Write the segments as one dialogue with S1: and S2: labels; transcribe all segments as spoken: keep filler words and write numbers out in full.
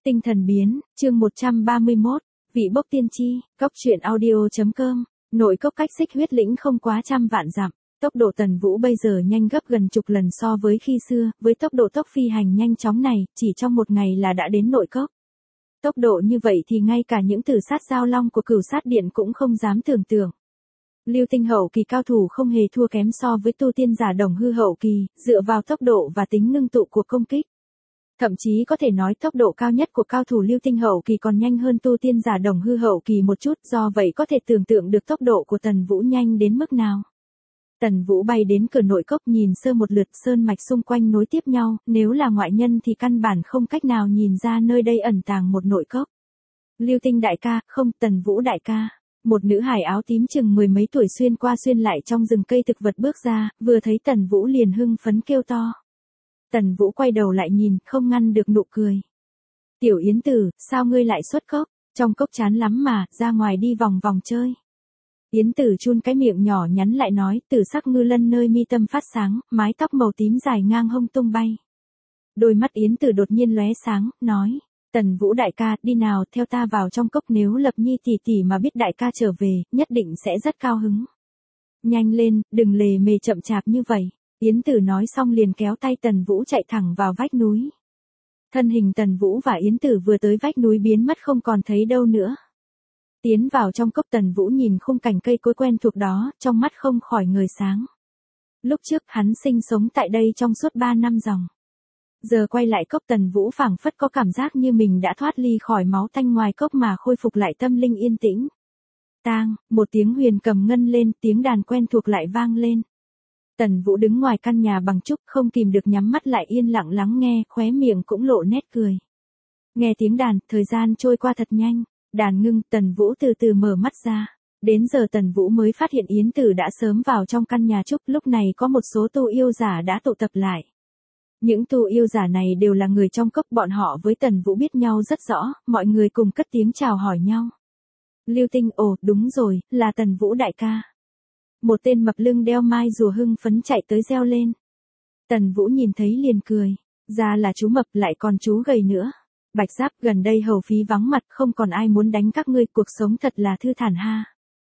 S1: Tinh thần biến, chương một trăm ba mươi mốt, vị bốc tiên tri, cốc truyện audio.com, nội cốc cách xích huyết lĩnh không quá trăm vạn dặm. Tốc độ Tần Vũ bây giờ nhanh gấp gần chục lần so với khi xưa, với tốc độ tốc phi hành nhanh chóng này, chỉ trong một ngày là đã đến nội cốc. Tốc độ như vậy thì ngay cả những tử sát giao long của Cửu Sát Điện cũng không dám tưởng tượng. Lưu Tinh hậu kỳ cao thủ không hề thua kém so với tu tiên giả đồng hư hậu kỳ, dựa vào tốc độ và tính ngưng tụ của công kích. Thậm chí có thể nói tốc độ cao nhất của cao thủ Lưu Tinh hậu kỳ còn nhanh hơn tu tiên giả đồng hư hậu kỳ một chút, do vậy có thể tưởng tượng được tốc độ của Tần Vũ nhanh đến mức nào. Tần Vũ bay đến cửa nội cốc nhìn sơ một lượt sơn mạch xung quanh nối tiếp nhau, nếu là ngoại nhân thì căn bản không cách nào nhìn ra nơi đây ẩn tàng một nội cốc. Lưu Tinh đại ca, không, Tần Vũ đại ca. Một nữ hài áo tím chừng mười mấy tuổi xuyên qua xuyên lại trong rừng cây thực vật bước ra, vừa thấy Tần Vũ liền hưng phấn kêu to. Tần Vũ quay đầu lại nhìn, không ngăn được nụ cười. Tiểu Yến Tử, sao ngươi lại xuất cốc? Trong cốc chán lắm mà, ra ngoài đi vòng vòng chơi. Yến Tử chun cái miệng nhỏ nhắn lại nói, tử sắc ngư lân nơi mi tâm phát sáng, mái tóc màu tím dài ngang hông tung bay. Đôi mắt Yến Tử đột nhiên lóe sáng, nói, Tần Vũ đại ca, đi nào, theo ta vào trong cốc, nếu Lập Nhi tỷ tỷ mà biết đại ca trở về, nhất định sẽ rất cao hứng. Nhanh lên, đừng lề mề chậm chạp như vậy. Yến Tử nói xong liền kéo tay Tần Vũ chạy thẳng vào vách núi. Thân hình Tần Vũ và Yến Tử vừa tới vách núi biến mất không còn thấy đâu nữa. Tiến vào trong cốc, Tần Vũ nhìn khung cảnh cây cối quen thuộc đó, trong mắt không khỏi ngời sáng. Lúc trước hắn sinh sống tại đây trong suốt ba năm ròng. Giờ quay lại cốc, Tần Vũ phảng phất có cảm giác như mình đã thoát ly khỏi máu tanh ngoài cốc mà khôi phục lại tâm linh yên tĩnh. Tang, một tiếng huyền cầm ngân lên, tiếng đàn quen thuộc lại vang lên. Tần Vũ đứng ngoài căn nhà bằng trúc, không kìm được nhắm mắt lại yên lặng lắng nghe, khóe miệng cũng lộ nét cười. Nghe tiếng đàn, thời gian trôi qua thật nhanh, đàn ngưng, Tần Vũ từ từ mở mắt ra. Đến giờ Tần Vũ mới phát hiện Yến Tử đã sớm vào trong căn nhà trúc, lúc này có một số tu yêu giả đã tụ tập lại. Những tu yêu giả này đều là người trong cốc, bọn họ với Tần Vũ biết nhau rất rõ, mọi người cùng cất tiếng chào hỏi nhau. Lưu Tinh, ồ, đúng rồi, là Tần Vũ đại ca. Một tên mập lưng đeo mai rùa hưng phấn chạy tới reo lên. Tần Vũ nhìn thấy liền cười, ra là chú mập lại còn chú gầy nữa. Bạch Giáp, gần đây hầu phí vắng mặt, không còn ai muốn đánh các ngươi, cuộc sống thật là thư thản ha.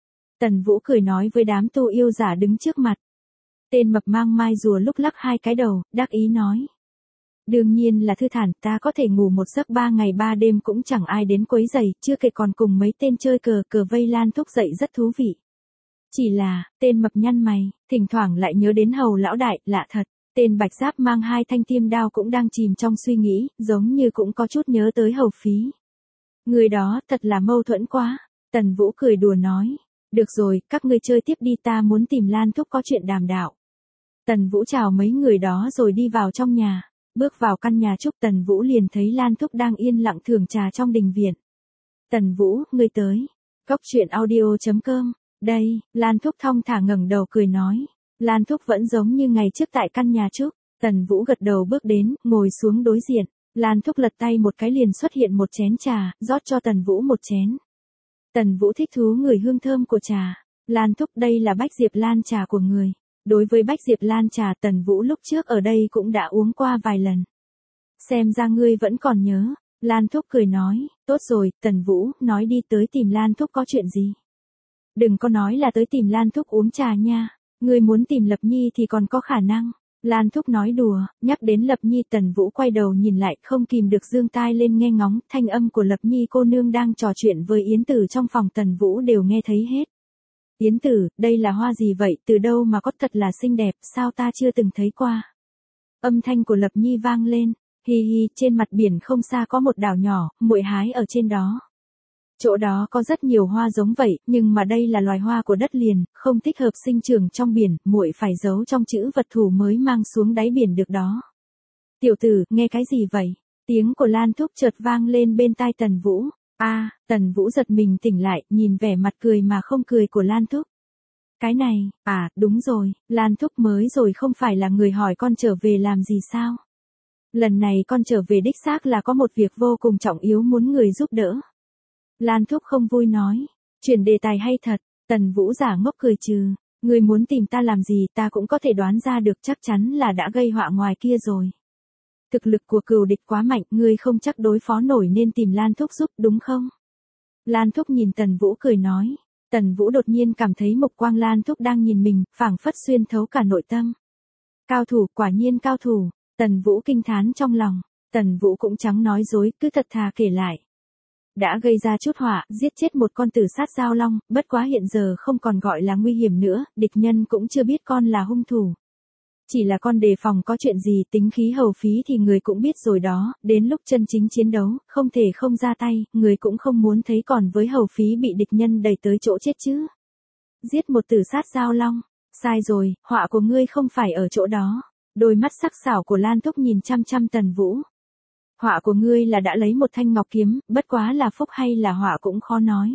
S1: Tần Vũ cười nói với đám tu yêu giả đứng trước mặt. Tên mập mang mai rùa lúc lắc hai cái đầu, đắc ý nói. Đương nhiên là thư thản, ta có thể ngủ một giấc ba ngày ba đêm cũng chẳng ai đến quấy rầy, chưa kể còn cùng mấy tên chơi cờ cờ vây Lan Thúc dậy rất thú vị. Chỉ là, tên mập nhăn mày, thỉnh thoảng lại nhớ đến hầu lão đại, lạ thật. Tên Bạch Giáp mang hai thanh tiêm đao cũng đang chìm trong suy nghĩ, giống như cũng có chút nhớ tới hầu phí. Người đó thật là mâu thuẫn quá. Tần Vũ cười đùa nói. Được rồi, các ngươi chơi tiếp đi, ta muốn tìm Lan Thúc có chuyện đàm đạo. Tần Vũ chào mấy người đó rồi đi vào trong nhà. Bước vào căn nhà trúc, Tần Vũ liền thấy Lan Thúc đang yên lặng thưởng trà trong đình viện. Tần Vũ, ngươi tới. Cốc truyện audio.com. Đây, Lan Thúc thong thả ngẩng đầu cười nói. Lan Thúc vẫn giống như ngày trước tại căn nhà trúc. Tần Vũ gật đầu bước đến, ngồi xuống đối diện. Lan Thúc lật tay một cái liền xuất hiện một chén trà, rót cho Tần Vũ một chén. Tần Vũ thích thú ngửi hương thơm của trà. Lan Thúc, đây là Bách Diệp Lan trà của người. Đối với Bách Diệp Lan trà, Tần Vũ lúc trước ở đây cũng đã uống qua vài lần. Xem ra ngươi vẫn còn nhớ. Lan Thúc cười nói, tốt rồi, Tần Vũ, nói đi, tới tìm Lan Thúc có chuyện gì? Đừng có nói là tới tìm Lan Thúc uống trà nha. Ngươi muốn tìm Lập Nhi thì còn có khả năng. Lan Thúc nói đùa, nhắc đến Lập Nhi, Tần Vũ quay đầu nhìn lại, không kìm được giương tai lên nghe ngóng, thanh âm của Lập Nhi cô nương đang trò chuyện với Yến Tử trong phòng Tần Vũ đều nghe thấy hết. Yến Tử, đây là hoa gì vậy, từ đâu mà có, thật là xinh đẹp, sao ta chưa từng thấy qua. Âm thanh của Lập Nhi vang lên, hi hi, trên mặt biển không xa có một đảo nhỏ, muội hái ở trên đó. Chỗ đó có rất nhiều hoa giống vậy, nhưng mà đây là loài hoa của đất liền, không thích hợp sinh trưởng trong biển, muội phải giấu trong chữ vật thủ mới mang xuống đáy biển được đó. Tiểu tử, nghe cái gì vậy? Tiếng của Lan Thúc chợt vang lên bên tai Tần Vũ. A, à, Tần Vũ giật mình tỉnh lại, nhìn vẻ mặt cười mà không cười của Lan Thúc. Cái này, à, đúng rồi, Lan Thúc mới rồi không phải là người hỏi con trở về làm gì sao? Lần này con trở về đích xác là có một việc vô cùng trọng yếu muốn người giúp đỡ. Lan Thúc không vui nói, chuyển đề tài hay thật. Tần Vũ giả ngốc cười trừ, người muốn tìm ta làm gì ta cũng có thể đoán ra được, chắc chắn là đã gây họa ngoài kia rồi. Thực lực của cừu địch quá mạnh, ngươi không chắc đối phó nổi nên tìm Lan Thúc giúp, đúng không? Lan Thúc nhìn Tần Vũ cười nói. Tần Vũ đột nhiên cảm thấy mục quang Lan Thúc đang nhìn mình, phảng phất xuyên thấu cả nội tâm. Cao thủ, quả nhiên cao thủ, Tần Vũ kinh thán trong lòng. Tần Vũ cũng chẳng nói dối, cứ thật thà kể lại. Đã gây ra chút họa, giết chết một con tử sát giao long, bất quá hiện giờ không còn gọi là nguy hiểm nữa, địch nhân cũng chưa biết con là hung thủ. Chỉ là con đề phòng có chuyện gì, tính khí hầu phí thì người cũng biết rồi đó, đến lúc chân chính chiến đấu, không thể không ra tay, người cũng không muốn thấy còn với hầu phí bị địch nhân đẩy tới chỗ chết chứ. Giết một tử sát giao long, sai rồi, họa của ngươi không phải ở chỗ đó. Đôi mắt sắc sảo của Lan Thúc nhìn chăm chăm Tần Vũ. Họa của ngươi là đã lấy một thanh ngọc kiếm, bất quá là phúc hay là họa cũng khó nói.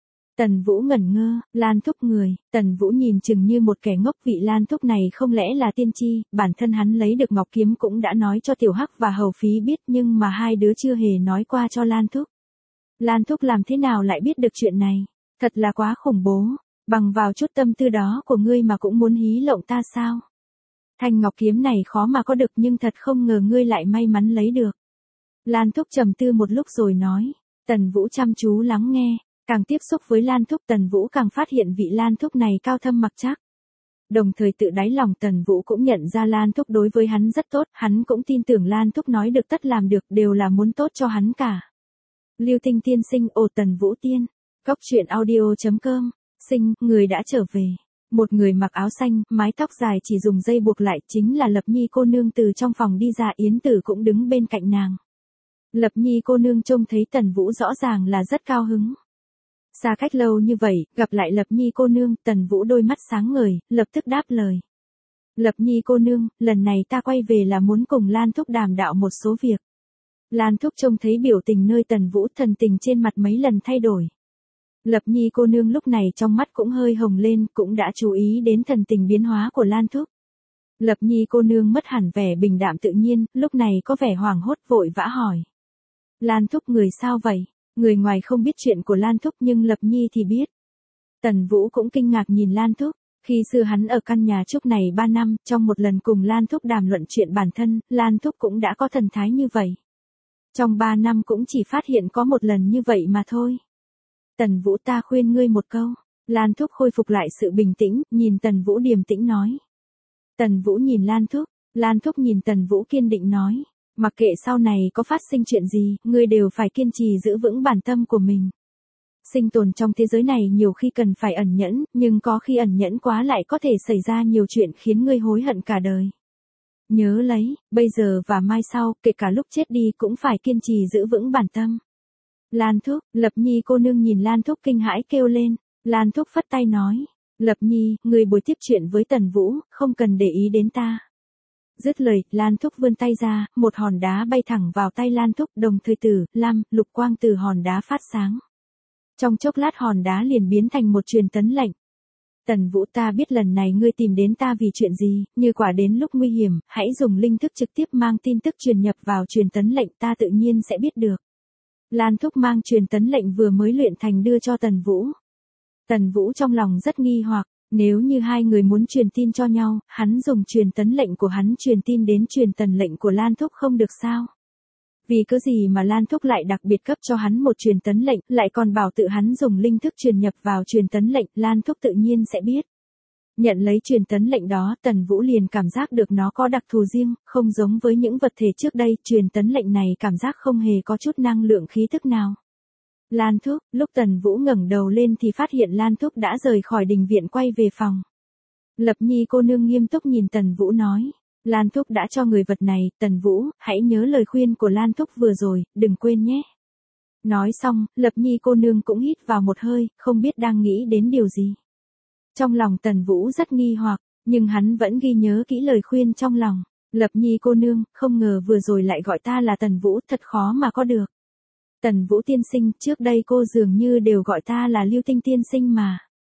S1: Tần Vũ ngẩn ngơ, Lan Thúc người, Tần Vũ nhìn chừng như một kẻ ngốc, vị Lan Thúc này không lẽ là tiên tri, bản thân hắn lấy được ngọc kiếm cũng đã nói cho Tiểu Hắc và Hầu Phí biết nhưng mà hai đứa chưa hề nói qua cho Lan Thúc. Lan Thúc làm thế nào lại biết được chuyện này, thật là quá khủng bố, bằng vào chút tâm tư đó của ngươi mà cũng muốn hí lộng ta sao? Thanh ngọc kiếm này khó mà có được nhưng thật không ngờ ngươi lại may mắn lấy được. Lan Thúc trầm tư một lúc rồi nói, Tần Vũ chăm chú lắng nghe. Càng tiếp xúc với Lan Thúc Tần Vũ càng phát hiện vị Lan Thúc này cao thâm mặc chắc. Đồng thời tự đáy lòng Tần Vũ cũng nhận ra Lan Thúc đối với hắn rất tốt, hắn cũng tin tưởng Lan Thúc nói được tất làm được đều là muốn tốt cho hắn cả. Lưu Tinh tiên sinh, ồ Tần Vũ tiên, Cốc truyện audio chấm com, sinh, người đã trở về. Một người mặc áo xanh, mái tóc dài chỉ dùng dây buộc lại chính là Lập Nhi cô nương từ trong phòng đi ra, Yến Tử cũng đứng bên cạnh nàng. Lập Nhi cô nương trông thấy Tần Vũ rõ ràng là rất cao hứng. Xa cách lâu như vậy, gặp lại Lập Nhi cô nương, Tần Vũ đôi mắt sáng ngời, lập tức đáp lời. Lập Nhi cô nương, lần này ta quay về là muốn cùng Lan Thúc đàm đạo một số việc. Lan Thúc trông thấy biểu tình nơi Tần Vũ, thần tình trên mặt mấy lần thay đổi. Lập Nhi cô nương lúc này trong mắt cũng hơi hồng lên, cũng đã chú ý đến thần tình biến hóa của Lan Thúc. Lập Nhi cô nương mất hẳn vẻ bình đạm tự nhiên, lúc này có vẻ hoảng hốt vội vã hỏi. Lan Thúc người sao vậy? Người ngoài không biết chuyện của Lan Thúc nhưng Lập Nhi thì biết. Tần Vũ cũng kinh ngạc nhìn Lan Thúc, khi xưa hắn ở căn nhà trúc này ba năm, trong một lần cùng Lan Thúc đàm luận chuyện bản thân, Lan Thúc cũng đã có thần thái như vậy. Trong ba năm cũng chỉ phát hiện có một lần như vậy mà thôi. Tần Vũ ta khuyên ngươi một câu. Lan Thúc khôi phục lại sự bình tĩnh, nhìn Tần Vũ điềm tĩnh nói. Tần Vũ nhìn Lan Thúc, Lan Thúc nhìn Tần Vũ kiên định nói. Mặc kệ sau này có phát sinh chuyện gì, ngươi đều phải kiên trì giữ vững bản tâm của mình. Sinh tồn trong thế giới này nhiều khi cần phải ẩn nhẫn, nhưng có khi ẩn nhẫn quá lại có thể xảy ra nhiều chuyện khiến ngươi hối hận cả đời. Nhớ lấy, bây giờ và mai sau, kể cả lúc chết đi cũng phải kiên trì giữ vững bản tâm. Lan Thúc, Lập Nhi cô nương nhìn Lan Thúc kinh hãi kêu lên. Lan Thúc phất tay nói. Lập Nhi, người buổi tiếp chuyện với Tần Vũ, không cần để ý đến ta. Dứt lời, Lan Thúc vươn tay ra, một hòn đá bay thẳng vào tay Lan Thúc, đồng thời tử, lam, lục quang từ hòn đá phát sáng. Trong chốc lát hòn đá liền biến thành một truyền tấn lệnh. Tần Vũ ta biết lần này ngươi tìm đến ta vì chuyện gì, như quả đến lúc nguy hiểm, hãy dùng linh thức trực tiếp mang tin tức truyền nhập vào truyền tấn lệnh ta tự nhiên sẽ biết được. Lan Thúc mang truyền tấn lệnh vừa mới luyện thành đưa cho Tần Vũ. Tần Vũ trong lòng rất nghi hoặc, nếu như hai người muốn truyền tin cho nhau, hắn dùng truyền tấn lệnh của hắn truyền tin đến truyền tấn lệnh của Lan Thúc không được sao? Vì cớ gì mà Lan Thúc lại đặc biệt cấp cho hắn một truyền tấn lệnh, lại còn bảo tự hắn dùng linh thức truyền nhập vào truyền tấn lệnh, Lan Thúc tự nhiên sẽ biết. Nhận lấy truyền tấn lệnh đó, Tần Vũ liền cảm giác được nó có đặc thù riêng, không giống với những vật thể trước đây, truyền tấn lệnh này cảm giác không hề có chút năng lượng khí tức nào. Lan Thúc, lúc Tần Vũ ngẩng đầu lên thì phát hiện Lan Thúc đã rời khỏi đình viện quay về phòng. Lập Nhi cô nương nghiêm túc nhìn Tần Vũ nói. Lan Thúc đã cho người vật này, Tần Vũ, hãy nhớ lời khuyên của Lan Thúc vừa rồi, đừng quên nhé. Nói xong, Lập Nhi cô nương cũng hít vào một hơi, không biết đang nghĩ đến điều gì. Trong lòng Tần Vũ rất nghi hoặc, nhưng hắn vẫn ghi nhớ kỹ lời khuyên trong lòng. Lập Nhi cô nương, không ngờ vừa rồi lại gọi ta là Tần Vũ, thật khó mà có được. Tần Vũ tiên sinh, trước đây cô dường như đều gọi ta là Lưu Tinh tiên sinh mà.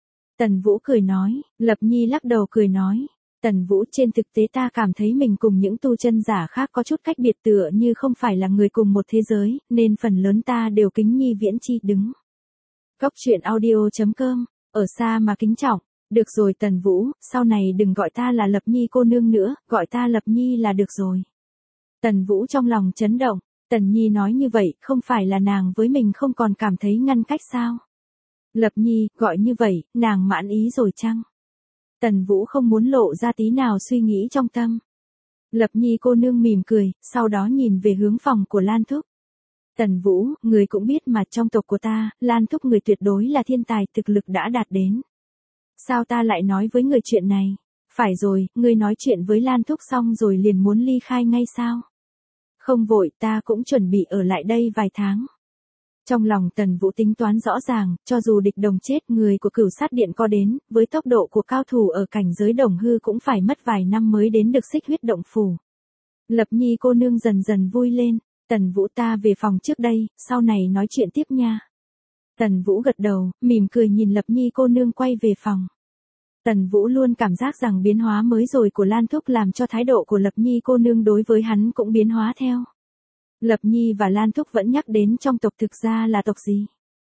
S1: Tần Vũ cười nói, Lập Nhi lắc đầu cười nói. Tần Vũ, trên thực tế ta cảm thấy mình cùng những tu chân giả khác có chút cách biệt, tựa như không phải là người cùng một thế giới, nên phần lớn ta đều kính nhi viễn chi đứng. Cốc truyện audio chấm com, ở xa mà kính trọng. Được rồi Tần Vũ, sau này đừng gọi ta là Lập Nhi cô nương nữa, gọi ta Lập Nhi là được rồi. Tần Vũ trong lòng chấn động, Tần Nhi nói như vậy không phải là nàng với mình không còn cảm thấy ngăn cách sao? Lập Nhi, gọi như vậy, nàng mãn ý rồi chăng? Tần Vũ không muốn lộ ra tí nào suy nghĩ trong tâm. Lập Nhi cô nương mỉm cười, sau đó nhìn về hướng phòng của Lan Thúc. Tần Vũ, người cũng biết mà trong tộc của ta, Lan Thúc người tuyệt đối là thiên tài thực lực đã đạt đến. Sao ta lại nói với người chuyện này? Phải rồi, ngươi nói chuyện với Lan Thúc xong rồi liền muốn ly khai ngay sao? Không vội, ta cũng chuẩn bị ở lại đây vài tháng. Trong lòng Tần Vũ tính toán rõ ràng, cho dù địch đồng chết người của Cửu Sát Điện có đến, với tốc độ của cao thủ ở cảnh giới đồng hư cũng phải mất vài năm mới đến được Xích Huyết Động Phủ. Lập Nhi cô nương dần dần vui lên, Tần Vũ ta về phòng trước đây, sau này nói chuyện tiếp nha. Tần Vũ gật đầu, mỉm cười nhìn Lập Nhi cô nương quay về phòng. Tần Vũ luôn cảm giác rằng biến hóa mới rồi của Lan Thúc làm cho thái độ của Lập Nhi cô nương đối với hắn cũng biến hóa theo. Lập Nhi và Lan Thúc vẫn nhắc đến trong tộc thực ra là tộc gì.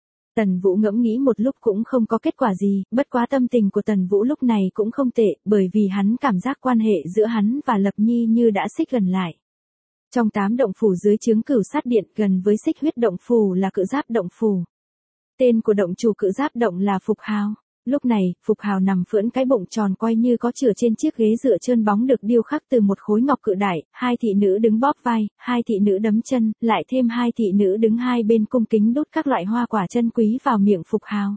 S1: Tần Vũ ngẫm nghĩ một lúc cũng không có kết quả gì, bất quá tâm tình của Tần Vũ lúc này cũng không tệ, bởi vì hắn cảm giác quan hệ giữa hắn và Lập Nhi như đã xích gần lại. Trong tám động phủ dưới trướng Cửu Sát Điện gần với Xích Huyết Động Phủ là Cự Giáp Động Phủ. Tên của động chủ Cự Giáp Động là Phục Hào. Lúc này, Phục Hào nằm phưỡn cái bụng tròn quay như có chửa trên chiếc ghế dựa trơn bóng được điêu khắc từ một khối ngọc cự đại, hai thị nữ đứng bóp vai, hai thị nữ đấm chân, lại thêm hai thị nữ đứng hai bên cung kính đút các loại hoa quả chân quý vào miệng Phục Hào.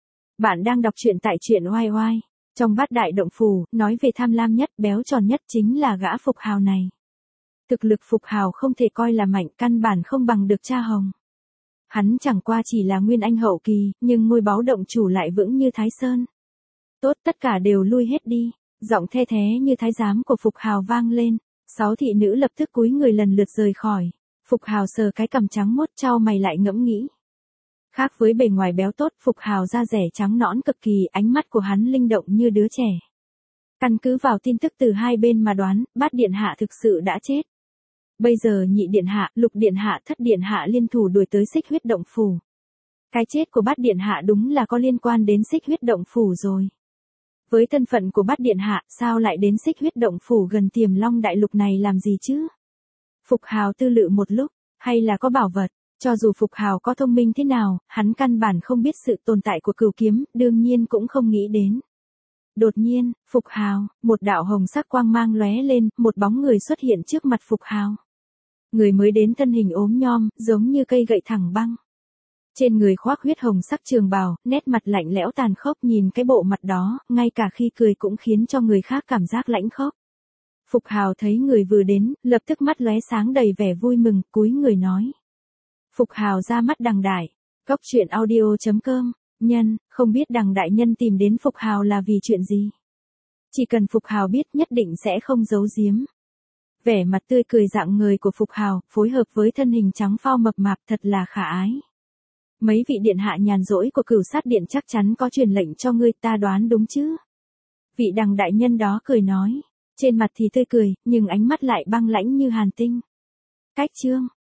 S1: Bạn đang đọc truyện tại truyện oai oai. Trong bát đại động phủ, nói về tham lam nhất, béo tròn nhất chính là gã Phục Hào này. Thực lực Phục Hào không thể coi là mạnh, căn bản không bằng được cha Hồng. Hắn chẳng qua chỉ là nguyên anh hậu kỳ, nhưng ngôi báu động chủ lại vững như Thái Sơn. Tốt, tất cả đều lui hết đi. Giọng the thé như thái giám của Phục Hào vang lên. Sáu thị nữ lập tức cúi người lần lượt rời khỏi. Phục Hào sờ cái cằm trắng muốt chau mày lại ngẫm nghĩ. Khác với bề ngoài béo tốt, Phục Hào da rẻ trắng nõn cực kỳ, ánh mắt của hắn linh động như đứa trẻ. Căn cứ vào tin tức từ hai bên mà đoán, Bát Điện Hạ thực sự đã chết. Bây giờ Nhị Điện Hạ, Lục Điện Hạ, Thất Điện Hạ liên thủ đuổi tới Xích Huyết Động Phủ. Cái chết của Bát Điện Hạ đúng là có liên quan đến Xích Huyết Động Phủ rồi. Với thân phận của Bát Điện Hạ, sao lại đến Xích Huyết Động Phủ gần Tiềm Long Đại Lục này làm gì chứ? Phục Hào tư lự một lúc, hay là có bảo vật, cho dù Phục Hào có thông minh thế nào, hắn căn bản không biết sự tồn tại của cửu kiếm, đương nhiên cũng không nghĩ đến. Đột nhiên, Phục Hào, một đạo hồng sắc quang mang lóe lên, một bóng người xuất hiện trước mặt Phục Hào. Người mới đến thân hình ốm nhom, giống như cây gậy thẳng băng. Trên người khoác huyết hồng sắc trường bào, nét mặt lạnh lẽo tàn khốc, nhìn cái bộ mặt đó, ngay cả khi cười cũng khiến cho người khác cảm giác lãnh khốc. Phục Hào thấy người vừa đến, lập tức mắt lóe sáng đầy vẻ vui mừng, cúi người nói. Phục Hào ra mắt Đằng Đại. Cốc truyện audio chấm com. Nhân, không biết Đằng đại nhân tìm đến Phục Hào là vì chuyện gì? Chỉ cần Phục Hào biết nhất định sẽ không giấu giếm. Vẻ mặt tươi cười rạng ngời của Phục Hào, phối hợp với thân hình trắng phao mập mạp thật là khả ái. Mấy vị điện hạ nhàn rỗi của Cửu Sát Điện chắc chắn có truyền lệnh cho ngươi, ta đoán đúng chứ? Vị Đằng đại nhân đó cười nói, trên mặt thì tươi cười, nhưng ánh mắt lại băng lãnh như hàn tinh. Cách chương